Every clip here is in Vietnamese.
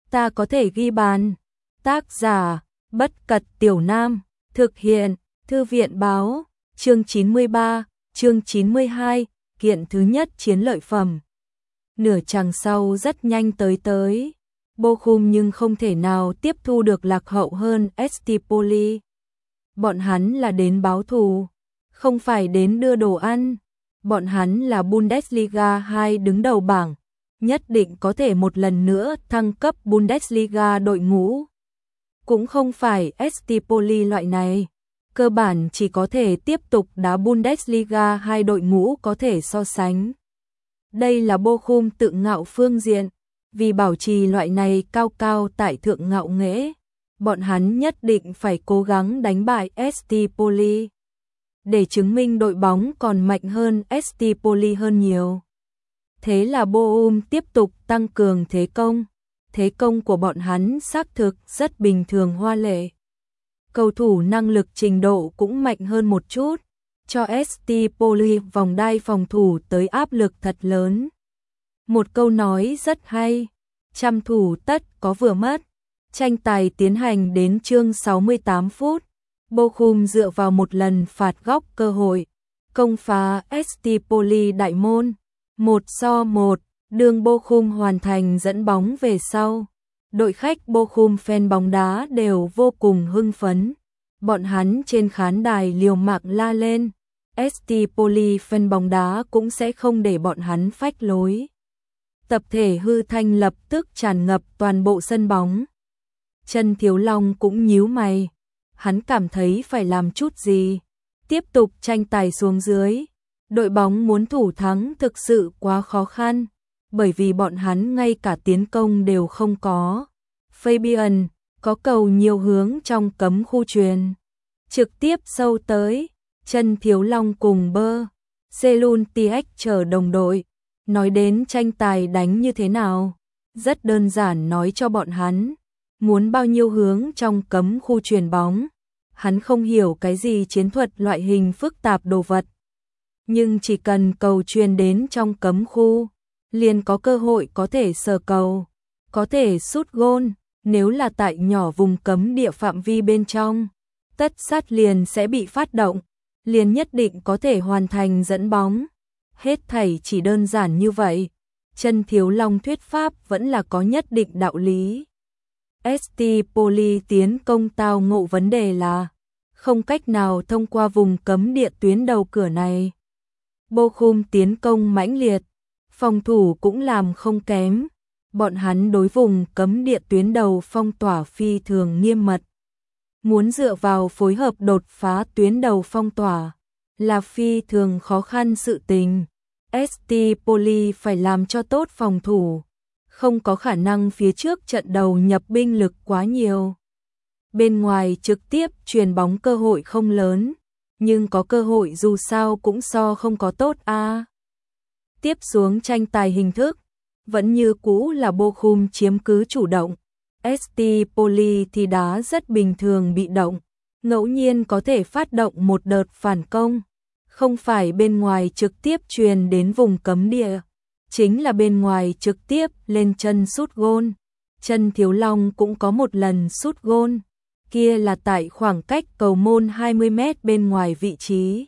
ta có thể ghi bàn. Tác giả, Bất Cật Tiểu Nam, thực hiện, Thư viện báo, chương 93, chương 92, kiện thứ nhất chiến lợi phẩm. Nửa chặng sau rất nhanh tới. Bochum nhưng không thể nào tiếp thu được lạc hậu hơn St. Pauli. Bọn hắn là đến báo thù, không phải đến đưa đồ ăn. Bọn hắn là Bundesliga 2 đứng đầu bảng, nhất định có thể một lần nữa thăng cấp Bundesliga đội ngũ. Cũng không phải St. Pauli loại này, cơ bản chỉ có thể tiếp tục đá Bundesliga 2 đội ngũ có thể so sánh. Đây là Bochum tự ngạo phương diện, vì bảo trì loại này cao cao tại thượng ngạo nghễ, bọn hắn nhất định phải cố gắng đánh bại St. Pauli, để chứng minh đội bóng còn mạnh hơn St. Pauli hơn nhiều. Thế là Bochum tiếp tục tăng cường thế công. Thế công của bọn hắn xác thực rất bình thường hoa lệ. Cầu thủ năng lực trình độ cũng mạnh hơn một chút, cho St. Pauli vòng đai phòng thủ tới áp lực thật lớn. Một câu nói rất hay, trăm thủ tất có vừa mất. Tranh tài tiến hành đến chương 68 phút. Bochum dựa vào một lần phạt góc cơ hội, công phá St. Pauli đại môn, 1-1, đường Bochum hoàn thành dẫn bóng về sau. Đội khách Bochum fan bóng đá đều vô cùng hưng phấn. Bọn hắn trên khán đài liều mạng la lên. St. Pauli fan bóng đá cũng sẽ không để bọn hắn phách lối. Tập thể hư thanh lập tức tràn ngập toàn bộ sân bóng. Trần Thiếu Long cũng nhíu mày. Hắn cảm thấy phải làm chút gì. Tiếp tục tranh tài xuống dưới. Đội bóng muốn thủ thắng thực sự quá khó khăn, bởi vì bọn hắn ngay cả tiến công đều không có. Fabian có cầu nhiều hướng trong cấm khu chuyền, trực tiếp sâu tới. Trần Thiếu Long cùng Bơ Selun TX chờ đồng đội, nói đến tranh tài đánh như thế nào, rất đơn giản nói cho bọn hắn, muốn bao nhiêu hướng trong cấm khu chuyền bóng. Hắn không hiểu cái gì chiến thuật loại hình phức tạp đồ vật, nhưng chỉ cần cầu truyền đến trong cấm khu, liền có cơ hội có thể sờ cầu, có thể sút gôn. Nếu là tại nhỏ vùng cấm địa phạm vi bên trong, tất sát liền sẽ bị phát động, liền nhất định có thể hoàn thành dẫn bóng. Hết thảy chỉ đơn giản như vậy. Trần Thiếu Long thuyết pháp vẫn là có nhất định đạo lý. St. Pauli tiến công tao ngộ vấn đề là không cách nào thông qua vùng cấm địa tuyến đầu cửa này. Bochum tiến công mãnh liệt, phòng thủ cũng làm không kém. Bọn hắn đối vùng cấm địa tuyến đầu phong tỏa phi thường nghiêm mật. Muốn dựa vào phối hợp đột phá tuyến đầu phong tỏa là phi thường khó khăn sự tình. St. Pauli phải làm cho tốt phòng thủ, không có khả năng phía trước trận đầu nhập binh lực quá nhiều. Bên ngoài trực tiếp truyền bóng cơ hội không lớn, nhưng có cơ hội dù sao cũng so không có tốt a. Tiếp xuống tranh tài hình thức, vẫn như cũ là Bochum chiếm cứ chủ động. St. Pauli thì đá rất bình thường bị động, ngẫu nhiên có thể phát động một đợt phản công, không phải bên ngoài trực tiếp truyền đến vùng cấm địa, chính là bên ngoài trực tiếp lên chân sút gôn. Trần Thiếu Long cũng có một lần sút gôn, kia là tại khoảng cách cầu môn 20 mét bên ngoài vị trí.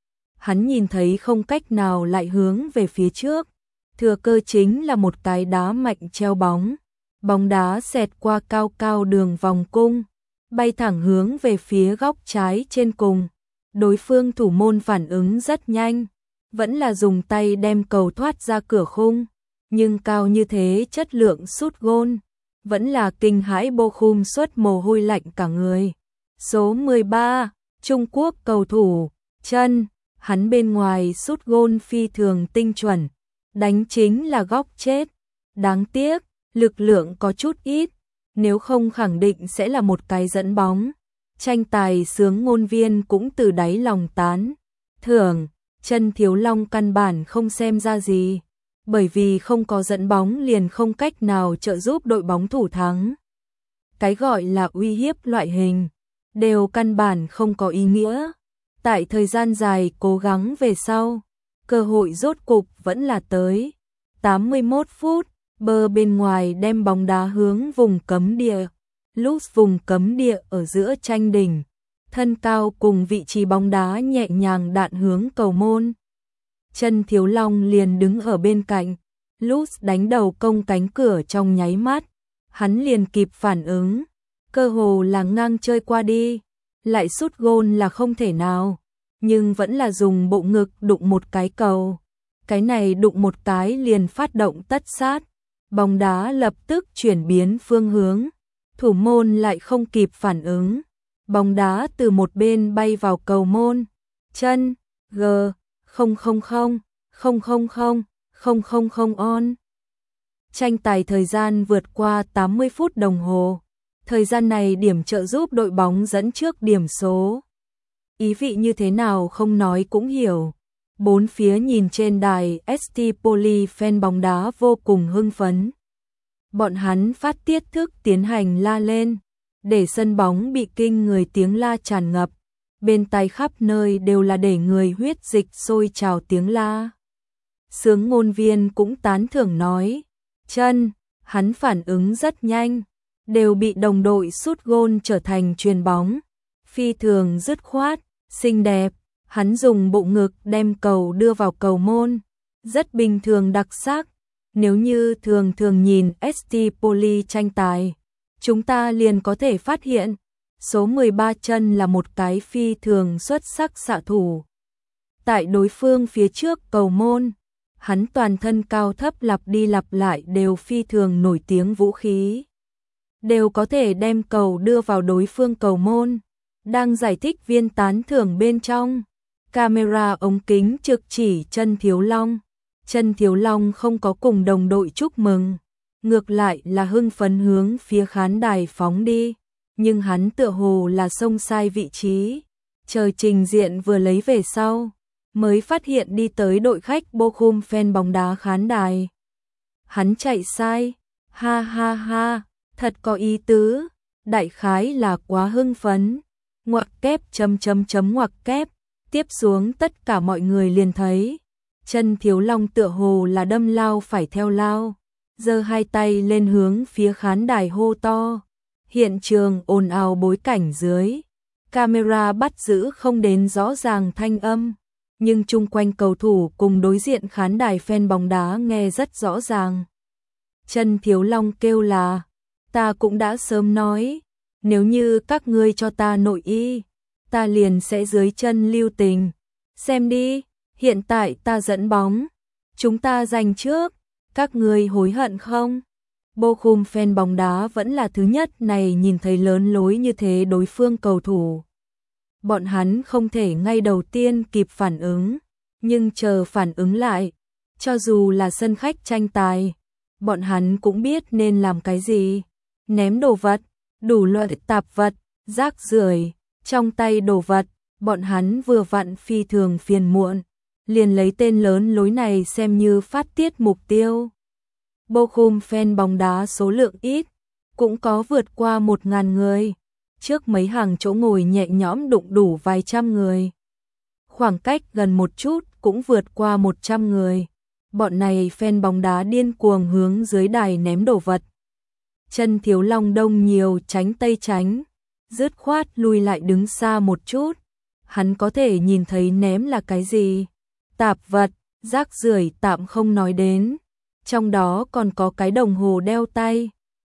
Hắn nhìn thấy không cách nào lại hướng về phía trước, thừa cơ chính là một cái đá mạnh treo bóng. Bóng đá xẹt qua cao cao đường vòng cung, bay thẳng hướng về phía góc trái trên cùng. Đối phương thủ môn phản ứng rất nhanh, vẫn là dùng tay đem cầu thoát ra cửa khung, nhưng cao như thế chất lượng sút gôn, vẫn là kinh hãi Bochum xuất mồ hôi lạnh cả người. Số 13, Trung Quốc cầu thủ, Chân, hắn bên ngoài sút gôn phi thường tinh chuẩn, đánh chính là góc chết. Đáng tiếc, lực lượng có chút ít, nếu không khẳng định sẽ là một cái dẫn bóng. Tranh tài sướng ngôn viên cũng từ đáy lòng tán thưởng. Trần Thiếu Long căn bản không xem ra gì, bởi vì không có dẫn bóng liền không cách nào trợ giúp đội bóng thủ thắng. Cái gọi là uy hiếp loại hình đều căn bản không có ý nghĩa. Tại thời gian dài cố gắng về sau, cơ hội rốt cục vẫn là tới. 81 phút, bờ bên ngoài đem bóng đá hướng vùng cấm địa. Lúc vùng cấm địa ở giữa tranh đỉnh, thân cao cùng vị trí bóng đá nhẹ nhàng đạn hướng cầu môn. Chân Thiếu Long liền đứng ở bên cạnh, lúc đánh đầu công cánh cửa trong nháy mắt, hắn liền kịp phản ứng, cơ hồ là ngang chơi qua đi, lại sút gôn là không thể nào, nhưng vẫn là dùng bộ ngực đụng một cái cầu. Cái này đụng một cái liền phát động tất sát, bóng đá lập tức chuyển biến phương hướng, thủ môn lại không kịp phản ứng, bóng đá từ một bên bay vào cầu môn. Chân G 000 on. Tranh tài thời gian vượt qua 80 phút đồng hồ. Thời gian này điểm trợ giúp đội bóng dẫn trước điểm số. Ý vị như thế nào không nói cũng hiểu. Bốn phía nhìn trên đài ST Poli fan bóng đá vô cùng hưng phấn. Bọn hắn phát tiết thức tiến hành la lên, để sân bóng bị kinh người tiếng la tràn ngập. Bên tai khắp nơi đều là để người huyết dịch sôi trào tiếng la. Sướng ngôn viên cũng tán thưởng nói, Chân, hắn phản ứng rất nhanh, đều bị đồng đội sút gôn trở thành chuyền bóng. Phi thường dứt khoát, xinh đẹp, hắn dùng bộ ngực đem cầu đưa vào cầu môn, rất bình thường đặc sắc. Nếu như thường nhìn ST Poli tranh tài, chúng ta liền có thể phát hiện, số 13 Chân là một cái phi thường xuất sắc xạ thủ. Tại đối phương phía trước cầu môn, hắn toàn thân cao thấp lặp đi lặp lại đều phi thường nổi tiếng vũ khí, đều có thể đem cầu đưa vào đối phương cầu môn. Đang giải thích viên tán thưởng bên trong, camera ống kính trực chỉ Chân Thiếu Long. Chân Thiếu Long không có cùng đồng đội chúc mừng, ngược lại là hưng phấn hướng phía khán đài phóng đi, nhưng hắn tựa hồ là xông sai vị trí, chờ trình diện vừa lấy về sau, mới phát hiện đi tới đội khách Bochum fan bóng đá khán đài. Hắn chạy sai, ha ha ha, thật có ý tứ, đại khái là quá hưng phấn. Ngoặc kép ngoặc kép, tiếp xuống tất cả mọi người liền thấy Chân Thiếu Long tựa hồ là đâm lao phải theo lao, giơ hai tay lên hướng phía khán đài hô to. Hiện trường ồn ào bối cảnh dưới, camera bắt giữ không đến rõ ràng thanh âm, nhưng chung quanh cầu thủ cùng đối diện khán đài fan bóng đá nghe rất rõ ràng. Chân Thiếu Long kêu là, ta cũng đã sớm nói, nếu như các ngươi cho ta nội y, ta liền sẽ dưới chân lưu tình. Xem đi, hiện tại ta dẫn bóng, chúng ta giành trước, các ngươi hối hận không? Bochum fan bóng đá vẫn là thứ nhất này nhìn thấy lớn lối như thế đối phương cầu thủ. Bọn hắn không thể ngay đầu tiên kịp phản ứng, nhưng chờ phản ứng lại, cho dù là sân khách tranh tài, bọn hắn cũng biết nên làm cái gì. Ném đồ vật, đủ loại tạp vật, rác rưởi, trong tay đồ vật, bọn hắn vừa vặn phi thường phiền muộn, liền lấy tên lớn lối này xem như phát tiết mục tiêu. Bochum fan bóng đá số lượng ít, cũng có vượt qua 1000 người, trước mấy hàng chỗ ngồi nhẹ nhõm đụng đủ vài trăm người. Khoảng cách gần một chút cũng vượt qua 100 người. Bọn này fan bóng đá điên cuồng hướng dưới đài ném đồ vật. Chân Thiếu Long đông nhiều tránh tây tránh, dứt khoát lùi lại đứng xa một chút. Hắn có thể nhìn thấy ném là cái gì. Tạp vật, rác rưởi tạm không nói đến. Trong đó còn có cái đồng hồ đeo tay,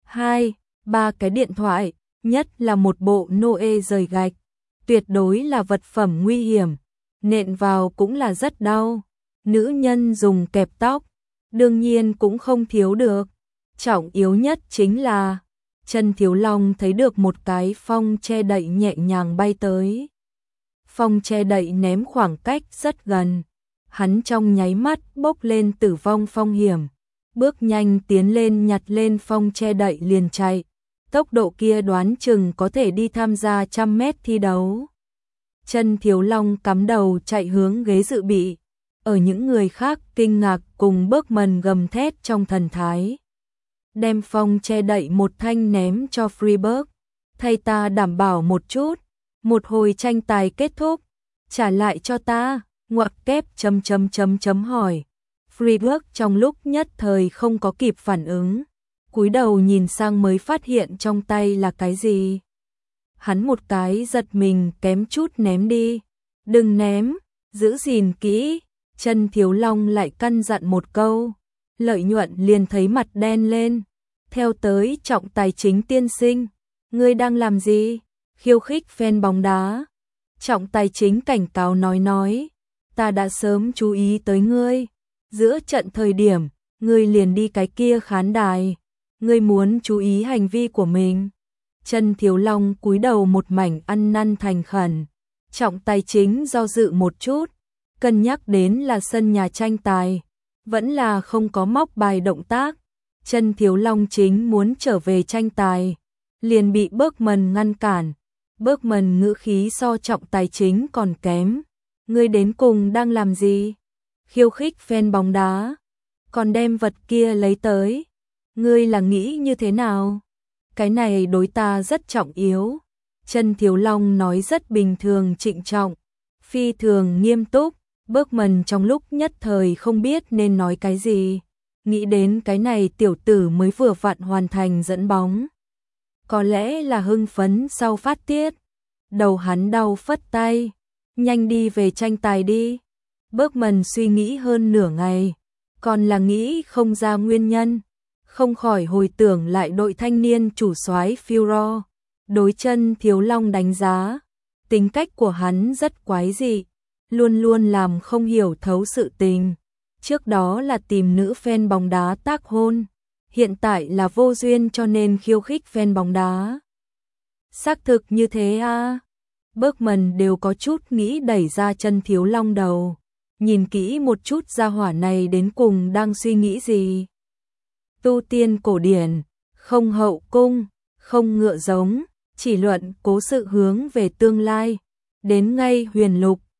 2, 3 cái điện thoại, nhất là một bộ Noe rời gạch. Tuyệt đối là vật phẩm nguy hiểm, nện vào cũng là rất đau. Nữ nhân dùng kẹp tóc, đương nhiên cũng không thiếu được. Trọng yếu nhất chính là, Chân Thiếu Long thấy được một cái phong che đậy nhẹ nhàng bay tới. Phong che đậy ném khoảng cách rất gần. Hắn trong nháy mắt bốc lên tử vong phong hiểm. Bước nhanh tiến lên nhặt lên phong che đậy liền chạy. Tốc độ kia đoán chừng có thể đi tham gia 100 mét thi đấu. Chân Thiếu Long cắm đầu chạy hướng ghế dự bị. Ở những người khác kinh ngạc cùng Bergman gầm thét trong thần thái. Đem phong che đậy một thanh ném cho Freiburg. Thay ta đảm bảo một chút. Một hồi tranh tài kết thúc. Trả lại cho ta. Ngoặc kép hỏi. Friedberg trong lúc nhất thời không có kịp phản ứng, cúi đầu nhìn sang mới phát hiện trong tay là cái gì. Hắn một cái giật mình kém chút ném đi. Đừng ném, giữ gìn kỹ. Chân Thiếu Long lại căn dặn một câu. Lợi Nhuận liền thấy mặt đen lên. Theo tới Trọng Tài Chính tiên sinh, ngươi đang làm gì? Khiêu khích fan bóng đá. Trọng Tài Chính cảnh cáo nói, ta đã sớm chú ý tới ngươi. Giữa trận thời điểm, ngươi liền đi cái kia khán đài. Ngươi muốn chú ý hành vi của mình. Chân Thiếu Long cúi đầu một mảnh ăn năn thành khẩn. Trọng Tài Chính do dự một chút, cân nhắc đến là sân nhà tranh tài, vẫn là không có móc bài động tác. Chân Thiếu Long chính muốn trở về tranh tài, liền bị Bergman ngăn cản. Bergman ngữ khí so Trọng Tài Chính còn kém. Ngươi đến cùng đang làm gì? Khiêu khích fan bóng đá, còn đem vật kia lấy tới. Ngươi là nghĩ như thế nào? Cái này đối ta rất trọng yếu. Chân Thiếu Long nói rất bình thường trịnh trọng, phi thường nghiêm túc. Bergman trong lúc nhất thời không biết nên nói cái gì. Nghĩ đến cái này tiểu tử mới vừa vặn hoàn thành dẫn bóng. Có lẽ là hưng phấn sau phát tiết. Đầu hắn đau phất tay. Nhanh đi về tranh tài đi. Bergman suy nghĩ hơn nửa ngày, còn là nghĩ không ra nguyên nhân. Không khỏi hồi tưởng lại đội thanh niên chủ soái Führer. Đối Chân Thiếu Long đánh giá, tính cách của hắn rất quái dị, luôn luôn làm không hiểu thấu sự tình. Trước đó là tìm nữ fan bóng đá tác hôn, hiện tại là vô duyên cho nên khiêu khích fan bóng đá. Xác thực như thế à? Bergman đều có chút nghĩ đẩy ra Chân Thiếu Long đầu, nhìn kỹ một chút gia hỏa này đến cùng đang suy nghĩ gì. Tu tiên cổ điển, không hậu cung, không ngựa giống, chỉ luận cố sự hướng về tương lai. Đến ngay huyền lục,